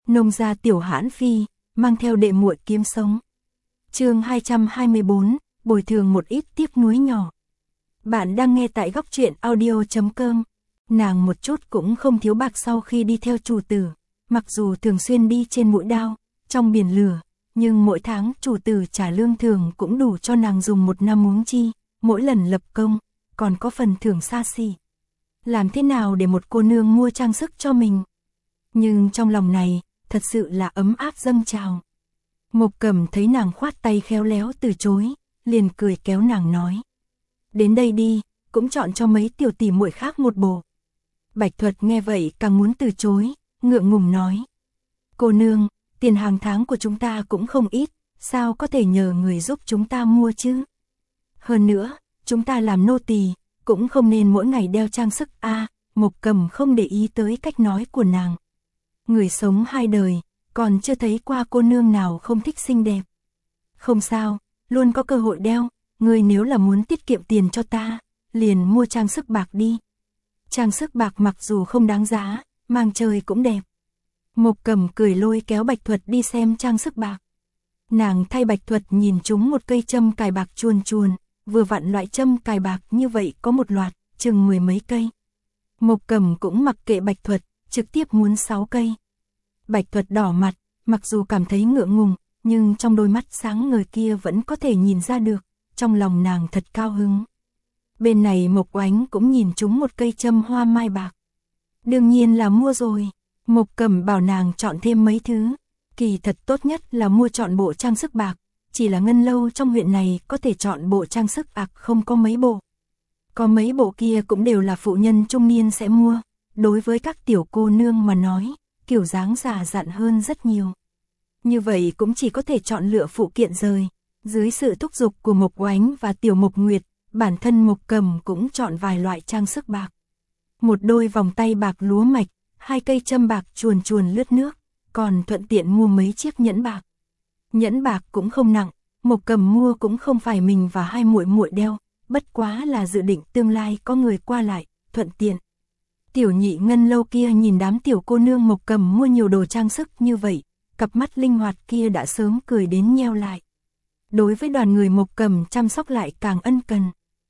Nông gia Tiểu Hãn Phi, mang theo đệ muội kiếm sống. Chương 224, bồi thường một ít tiếc nuối nhỏ. Bạn đang nghe tại góc truyện audio.com. Nàng một chút cũng không thiếu bạc sau khi đi theo chủ tử, mặc dù thường xuyên đi trên mũi đao, trong biển lửa, nhưng mỗi tháng chủ tử trả lương thường cũng đủ cho nàng dùng một năm huống chi, mỗi lần lập công, còn có phần thưởng xa xỉ. Làm thế nào để một cô nương mua trang sức cho mình? Nhưng trong lòng này, thật sự là ấm áp dâng trào. Mộc Cầm thấy nàng khoát tay khéo léo từ chối, liền cười kéo nàng nói: "Đến đây đi, cũng chọn cho mấy tiểu tỷ muội khác một bộ." Bạch Thuật nghe vậy càng muốn từ chối, ngượng ngùng nói: "Cô nương, tiền hàng tháng của chúng ta cũng không ít, sao có thể nhờ người giúp chúng ta mua chứ? Hơn nữa, chúng ta làm nô tỳ, cũng không nên mỗi ngày đeo trang sức a." Mộc Cầm không để ý tới cách nói của nàng. Người sống hai đời, còn chưa thấy qua cô nương nào không thích xinh đẹp. "Không sao, luôn có cơ hội đeo, ngươi nếu là muốn tiết kiệm tiền cho ta, liền mua trang sức bạc đi. Trang sức bạc mặc dù không đáng giá, mang chơi cũng đẹp." Mộc Cầm cười lôi kéo Bạch Thuật đi xem trang sức bạc. Nàng thay Bạch Thuật nhìn chúng một cây châm cài bạc chuồn chuồn, vừa vặn loại châm cài bạc như vậy có một loạt, chừng 10 mấy cây. Mộc Cầm cũng mặc kệ Bạch Thuật, trực tiếp muốn 6 cây. Bạch Thuật đỏ mặt, mặc dù cảm thấy ngượng ngùng, nhưng trong đôi mắt sáng ngời kia vẫn có thể nhìn ra được, trong lòng nàng thật cao hứng. Bên này Mộc Oánh cũng nhìn chúng một cây châm hoa mai bạc. Đương nhiên là mua rồi. Mộc Cầm bảo nàng chọn thêm mấy thứ. Kỳ thật tốt nhất là mua chọn bộ trang sức bạc, chỉ là Ngân Lâu trong huyện này có thể chọn bộ trang sức bạc không có mấy bộ. Có mấy bộ kia cũng đều là phụ nhân trung niên sẽ mua, đối với các tiểu cô nương mà nói, kiểu dáng già dặn hơn rất nhiều. Như vậy cũng chỉ có thể chọn lựa phụ kiện rời. Dưới sự thúc giục của Mộc Oánh và Tiểu Mộc Nguyệt, bản thân Mộc Cầm cũng chọn vài loại trang sức bạc. Một đôi vòng tay bạc lúa mạch, 2 cây châm bạc chuồn chuồn lướt nước, còn thuận tiện mua mấy chiếc nhẫn bạc. Nhẫn bạc cũng không nặng, Mộc Cầm mua cũng không phải mình và hai muội muội đeo, bất quá là dự định tương lai có người qua lại, thuận tiện. Tiểu nhị Ngân Lâu kia nhìn đám tiểu cô nương Mộc Cầm mua nhiều đồ trang sức như vậy, cặp mắt linh hoạt kia đã sớm cười đến nheo lại. Đối với đoàn người Mộc Cầm chăm sóc lại càng ân cần.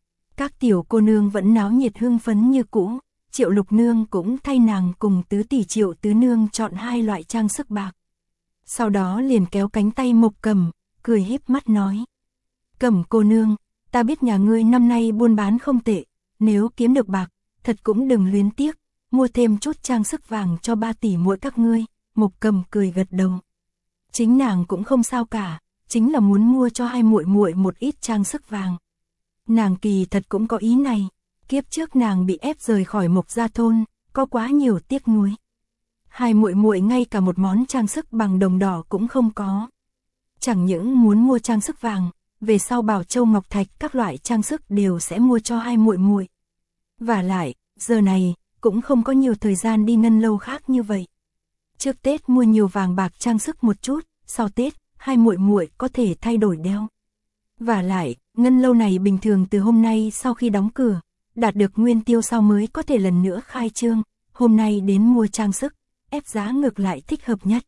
Các tiểu cô nương vẫn náo nhiệt hưng phấn như cũ, Triệu Lục Nương cũng thay nàng cùng tứ tỷ Triệu Tứ Nương chọn 2 loại trang sức bạc. Sau đó liền kéo cánh tay Mộc Cầm, cười híp mắt nói: "Cẩm cô nương, ta biết nhà ngươi năm nay buôn bán không tệ, nếu kiếm được bạc, thật cũng đừng luyến tiếc, mua thêm chút trang sức vàng cho 3 tỷ muội các ngươi." Mộc Cầm cười gật đầu. Chính nàng cũng không sao cả, chính là muốn mua cho hai muội muội một ít trang sức vàng. Nàng kỳ thật cũng có ý này, kiếp trước nàng bị ép rời khỏi Mộc gia thôn, có quá nhiều tiếc nuối. Hai muội muội ngay cả một món trang sức bằng đồng đỏ cũng không có. Chẳng những muốn mua trang sức vàng, về sau bảo châu ngọc thạch các loại trang sức đều sẽ mua cho hai muội muội. Vả lại, giờ này cũng không có nhiều thời gian đi Ngân Lâu khác như vậy. Trước Tết mua nhiều vàng bạc trang sức một chút, sau Tết hai muội muội có thể thay đổi đeo. Vả lại, Ngân Lâu này bình thường từ hôm nay sau khi đóng cửa, đạt được nguyên tiêu sau mới có thể lần nữa khai trương, hôm nay đến mua trang sức, ép giá ngược lại thích hợp nhất.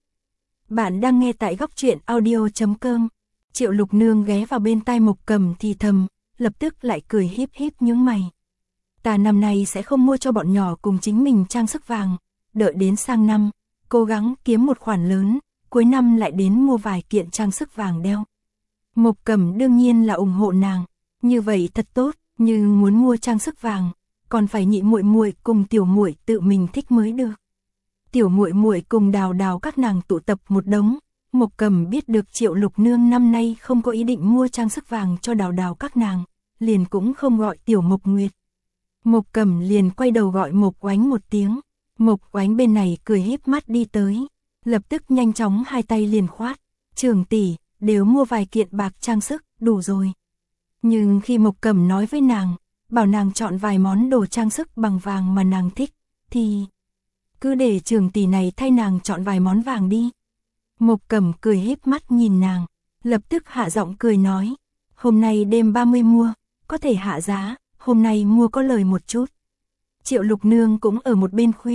Bạn đang nghe tại góc truyện audio.com. Triệu Lục Nương ghé vào bên tai Mộc Cầm thì thầm, lập tức lại cười híp híp nhướng mày. "Ta năm nay sẽ không mua cho bọn nhỏ cùng chính mình trang sức vàng, đợi đến sang năm, cố gắng kiếm một khoản lớn, cuối năm lại đến mua vài kiện trang sức vàng đeo." Mộc Cầm đương nhiên là ủng hộ nàng, như vậy thật tốt, nhưng muốn mua trang sức vàng, còn phải nhị muội muội cùng tiểu muội tự mình thích mới được. Tiểu muội muội cùng Đào Đào các nàng tụ tập một đống, Mộc Cầm biết được Triệu Lục Nương năm nay không có ý định mua trang sức vàng cho Đào Đào các nàng, liền cũng không gọi Tiểu Mộc Nguyệt. Mộc Cầm liền quay đầu gọi Mộc Oánh một tiếng, Mộc Oánh bên này cười híp mắt đi tới, lập tức nhanh chóng hai tay liền khoát: "Trưởng tỷ, đều mua vài kiện bạc trang sức, đủ rồi." Nhưng khi Mộc Cầm nói với nàng, bảo nàng chọn vài món đồ trang sức bằng vàng mà nàng thích, thì cứ để trưởng tỷ này thay nàng chọn vài món vàng đi. Mộc Cầm cười híp mắt nhìn nàng, lập tức hạ giọng cười nói: "Hôm nay đêm 30 mua, có thể hạ giá, hôm nay mua có lời một chút." Triệu Lục Nương cũng ở một bên khuyên: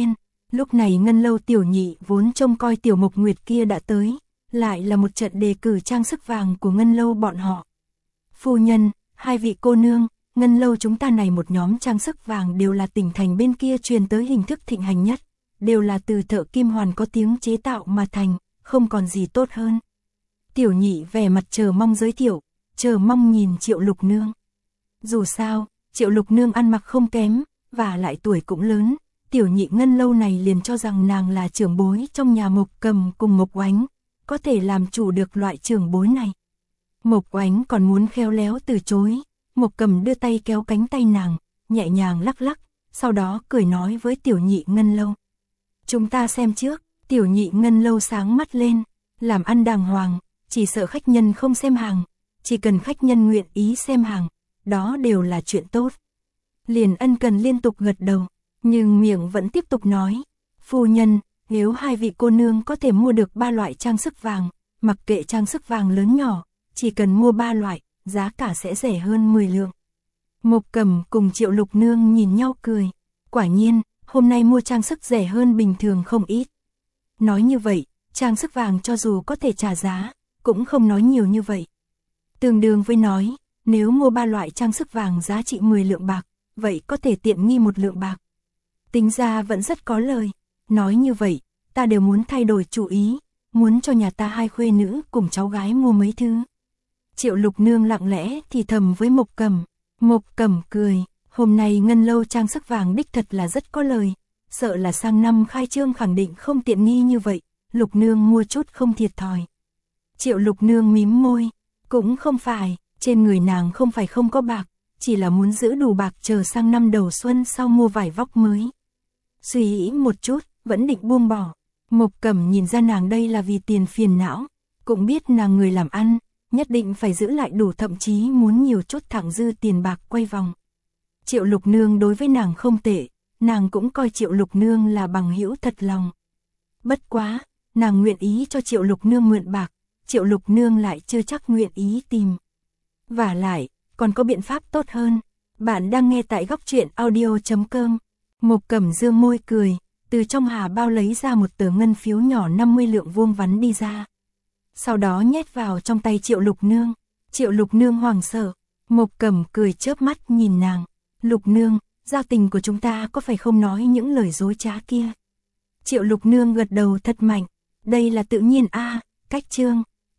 Lúc này Ngân Lâu tiểu nhị vốn trông coi Tiểu Mộc Nguyệt kia đã tới, lại là một trận đề cử trang sức vàng của Ngân Lâu bọn họ. Phu nhân, hai vị cô nương, Ngân Lâu chúng ta này một nhóm trang sức vàng đều là tỉnh thành bên kia truyền tới hình thức thịnh hành nhất, đều là từ thợ kim hoàn có tiếng chế tạo mà thành, không còn gì tốt hơn. Tiểu nhị vẻ mặt chờ mong giới thiệu, chờ mong nhìn Triệu Lục Nương. Dù sao, Triệu Lục Nương ăn mặc không kém, và lại tuổi cũng lớn, tiểu nhị Ngân Lâu này liền cho rằng nàng là trưởng bối trong nhà Mộc Cầm cùng Mộc Oánh, có thể làm chủ được loại trưởng bối này. Mộc Oánh còn muốn khéo léo từ chối, Mộc Cầm đưa tay kéo cánh tay nàng, nhẹ nhàng lắc lắc, sau đó cười nói với tiểu nhị Ngân Lâu. Chúng ta xem trước, tiểu nhị Ngân Lâu sáng mắt lên, làm ăn đàng hoàng, chỉ sợ khách nhân không xem hàng, chỉ cần khách nhân nguyện ý xem hàng, đó đều là chuyện tốt. Liền ân cần liên tục gật đầu, nhưng miệng vẫn tiếp tục nói, phu nhân, nếu hai vị cô nương có thể mua được 3 loại trang sức vàng, mặc kệ trang sức vàng lớn nhỏ, chỉ cần mua 3 loại, giá cả sẽ rẻ hơn 10 lượng. Mộc Cầm cùng Triệu Lục Nương nhìn nhau cười, quả nhiên, hôm nay mua trang sức rẻ hơn bình thường không ít. Nói như vậy, trang sức vàng cho dù có thể trả giá, cũng không nói nhiều như vậy. Tương đương với nói, nếu mua 3 loại trang sức vàng giá trị 10 lượng bạc, vậy có thể tiện nghi 1 lượng bạc. Tính ra vẫn rất có lời, nói như vậy, ta đều muốn thay đổi chủ ý, muốn cho nhà ta 2 khuê nữ cùng cháu gái mua mấy thứ. Triệu Lục Nương lặng lẽ thì thầm với Mộc Cầm. Mộc Cầm cười, hôm nay Ngân Lâu trang sức vàng đích thật là rất có lời, sợ là sang năm khai trương khẳng định không tiện nghi như vậy, Lục Nương mua chút không thiệt thòi. Triệu Lục Nương mím môi, cũng không phải, trên người nàng không phải không có bạc, chỉ là muốn giữ đủ bạc chờ sang năm đầu xuân sau mua vải vóc mới. Suy nghĩ một chút, vẫn định buông bỏ. Mộc Cầm nhìn ra nàng đây là vì tiền phiền não, cũng biết nàng người làm ăn, nhất định phải giữ lại đủ, thậm chí muốn nhiều chút thẳng dư tiền bạc quay vòng. Triệu Lục Nương đối với nàng không tệ, nàng cũng coi Triệu Lục Nương là bằng hữu thật lòng. Bất quá, nàng nguyện ý cho Triệu Lục Nương mượn bạc, Triệu Lục Nương lại chưa chắc nguyện ý tìm. Vả lại, còn có biện pháp tốt hơn. Bạn đang nghe tại góc truyện audio.com. Mộc Cầm dương môi cười, từ trong hà bao lấy ra một tờ ngân phiếu nhỏ 50 lượng vuông vắn đi ra. Sau đó nhét vào trong tay Triệu Lục Nương. Triệu Lục Nương hoảng sợ, Mộc Cầm cười chớp mắt nhìn nàng. Lục Nương, giao tình của chúng ta có phải không nói những lời dối trá kia? Triệu Lục Nương gật đầu thật mạnh, đây là tự nhiên a, cách trương.